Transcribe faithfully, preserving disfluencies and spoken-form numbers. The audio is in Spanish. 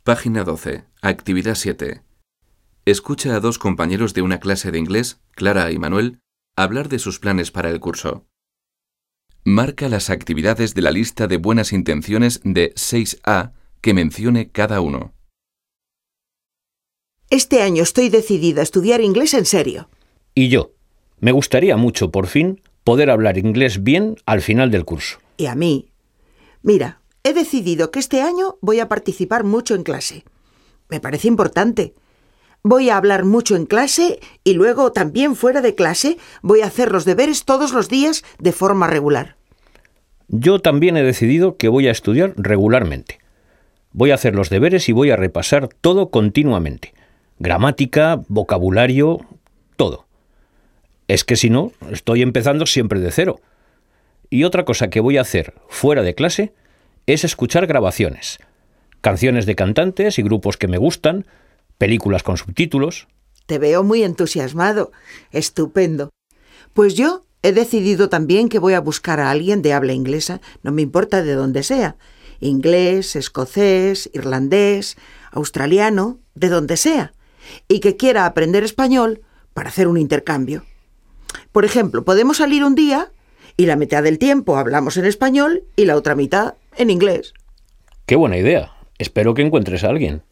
Página doce. Actividad siete. Escucha a dos compañeros de una clase de inglés, Clara y Manuel, hablar de sus planes para el curso. Marca las actividades de la lista de buenas intenciones de seis A que mencione cada uno. Este año estoy decidida a estudiar inglés en serio. Y yo. Me gustaría mucho, por fin, poder hablar inglés bien al final del curso. Y a mí. Mira, he decidido que este año voy a participar mucho en clase. Me parece importante. Voy a hablar mucho en clase y luego también fuera de clase voy a hacer los deberes todos los días de forma regular. Yo también he decidido que voy a estudiar regularmente. Voy a hacer los deberes y voy a repasar todo continuamente. Gramática, vocabulario, todo. Es que si no, estoy empezando siempre de cero. Y otra cosa que voy a hacer fuera de clase es escuchar grabaciones. Canciones de cantantes y grupos que me gustan, películas con subtítulos. Te veo muy entusiasmado. Estupendo. Pues yo he decidido también que voy a buscar a alguien de habla inglesa, no me importa de dónde sea. Inglés, escocés, irlandés, australiano, de donde sea. Y que quiera aprender español para hacer un intercambio. Por ejemplo, podemos salir un día y la mitad del tiempo hablamos en español y la otra mitad en inglés. ¡Qué buena idea! Espero que encuentres a alguien.